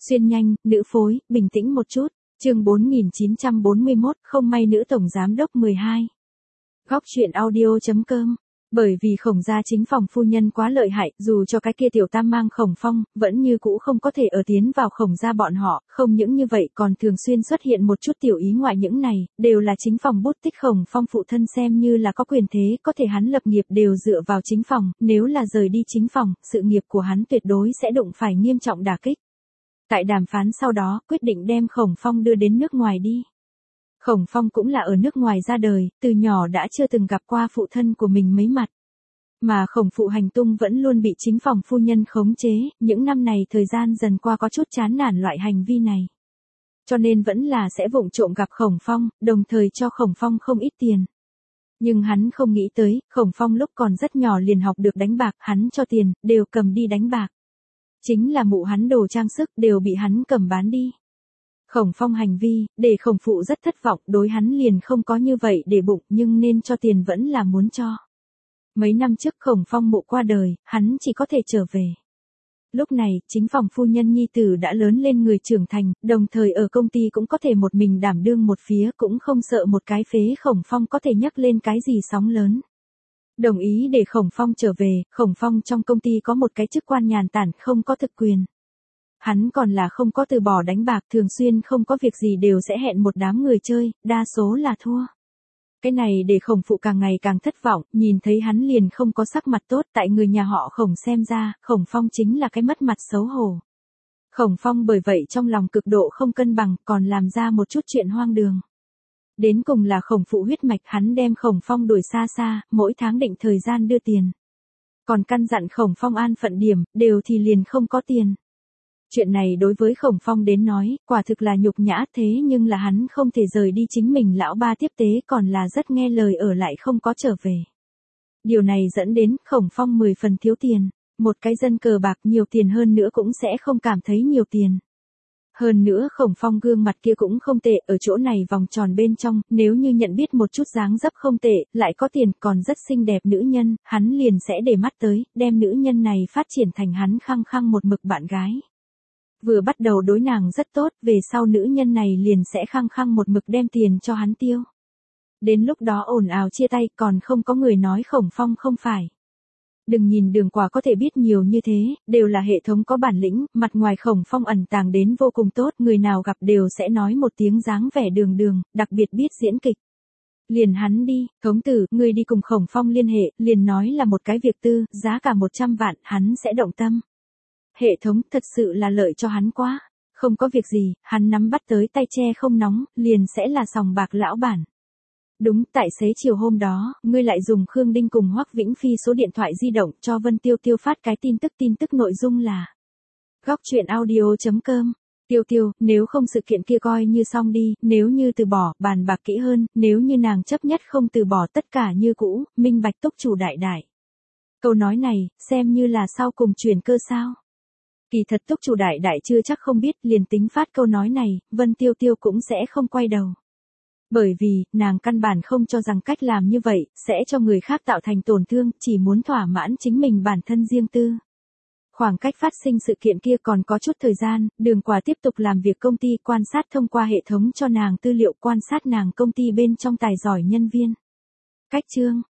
Xuyên nhanh, nữ phối, bình tĩnh một chút. Chương 4941, không may nữ tổng giám đốc 12. Góc truyện audio.com. Bởi vì Khổng gia chính phòng phu nhân quá lợi hại, dù cho cái kia tiểu tam mang Khổng Phong, vẫn như cũ không có thể ở tiến vào Khổng gia bọn họ, không những như vậy còn thường xuyên xuất hiện một chút tiểu ý ngoại, những này đều là chính phòng bút tích. Khổng Phong phụ thân xem như là có quyền thế, có thể hắn lập nghiệp đều dựa vào chính phòng, nếu là rời đi chính phòng, sự nghiệp của hắn tuyệt đối sẽ đụng phải nghiêm trọng đả kích. Tại đàm phán sau đó, quyết định đem Khổng Phong đưa đến nước ngoài đi. Khổng Phong cũng là ở nước ngoài ra đời, từ nhỏ đã chưa từng gặp qua phụ thân của mình mấy mặt. Mà Khổng phụ hành tung vẫn luôn bị chính phòng phu nhân khống chế, những năm này thời gian dần qua có chút chán nản loại hành vi này. Cho nên vẫn là sẽ vụng trộm gặp Khổng Phong, đồng thời cho Khổng Phong không ít tiền. Nhưng hắn không nghĩ tới, Khổng Phong lúc còn rất nhỏ liền học được đánh bạc, hắn cho tiền, đều cầm đi đánh bạc. Chính là mụ hắn đồ trang sức đều bị hắn cầm bán đi. Khổng Phong hành vi, để Khổng phụ rất thất vọng, đối hắn liền không có như vậy để bụng, nhưng nên cho tiền vẫn là muốn cho. Mấy năm trước Khổng Phong mụ qua đời, hắn chỉ có thể trở về. Lúc này, chính phòng phu nhân nhi tử đã lớn lên người trưởng thành, đồng thời ở công ty cũng có thể một mình đảm đương một phía, cũng không sợ một cái phế Khổng Phong có thể nhấc lên cái gì sóng lớn. Đồng ý để Khổng Phong trở về, Khổng Phong trong công ty có một cái chức quan nhàn tản, không có thực quyền. Hắn còn là không có từ bỏ đánh bạc, thường xuyên không có việc gì đều sẽ hẹn một đám người chơi, đa số là thua. Cái này để Khổng phụ càng ngày càng thất vọng, nhìn thấy hắn liền không có sắc mặt tốt, tại người nhà họ Khổng xem ra, Khổng Phong chính là cái mất mặt xấu hổ. Khổng Phong bởi vậy trong lòng cực độ không cân bằng, còn làm ra một chút chuyện hoang đường. Đến cùng là Khổng phụ huyết mạch, hắn đem Khổng Phong đuổi xa xa, mỗi tháng định thời gian đưa tiền. Còn căn dặn Khổng Phong an phận điểm, đều thì liền không có tiền. Chuyện này đối với Khổng Phong đến nói, quả thực là nhục nhã, thế nhưng là hắn không thể rời đi chính mình lão ba tiếp tế, còn là rất nghe lời ở lại không có trở về. Điều này dẫn đến Khổng Phong 10 phần thiếu tiền, một cái dân cờ bạc nhiều tiền hơn nữa cũng sẽ không cảm thấy nhiều tiền. Hơn nữa Khổng Phong gương mặt kia cũng không tệ, ở chỗ này vòng tròn bên trong, nếu như nhận biết một chút dáng dấp không tệ, lại có tiền, còn rất xinh đẹp nữ nhân, hắn liền sẽ để mắt tới, đem nữ nhân này phát triển thành hắn khăng khăng một mực bạn gái. Vừa bắt đầu đối nàng rất tốt, về sau nữ nhân này liền sẽ khăng khăng một mực đem tiền cho hắn tiêu. Đến lúc đó ồn ào chia tay, còn không có người nói Khổng Phong không phải. Đừng nhìn Đường Quả có thể biết nhiều như thế, đều là hệ thống có bản lĩnh, mặt ngoài Khổng Phong ẩn tàng đến vô cùng tốt, người nào gặp đều sẽ nói một tiếng dáng vẻ đường đường, đặc biệt biết diễn kịch. Liền hắn đi, thống tử, người đi cùng Khổng Phong liên hệ, liền nói là một cái việc tư, giá cả 100 vạn, hắn sẽ động tâm. Hệ thống thật sự là lợi cho hắn quá, không có việc gì, hắn nắm bắt tới tay che không nóng, liền sẽ là sòng bạc lão bản. Đúng, tại xế chiều hôm đó, ngươi lại dùng Khương Đinh cùng Hoắc Vĩnh Phi số điện thoại di động cho Vân Tiêu Tiêu phát cái tin tức nội dung là Góc truyện audio.com. Tiêu Tiêu, nếu không sự kiện kia coi như xong đi, nếu như từ bỏ, bàn bạc kỹ hơn, nếu như nàng chấp nhất không từ bỏ tất cả như cũ, minh bạch túc chủ đại đại. Câu nói này, xem như là sau cùng truyền cơ sao. Kỳ thật túc chủ đại đại chưa chắc không biết, liền tính phát câu nói này, Vân Tiêu Tiêu cũng sẽ không quay đầu. Bởi vì, nàng căn bản không cho rằng cách làm như vậy, sẽ cho người khác tạo thành tổn thương, chỉ muốn thỏa mãn chính mình bản thân riêng tư. Khoảng cách phát sinh sự kiện kia còn có chút thời gian, Đường Quả tiếp tục làm việc công ty, quan sát thông qua hệ thống cho nàng tư liệu, quan sát nàng công ty bên trong tài giỏi nhân viên. Cách chương.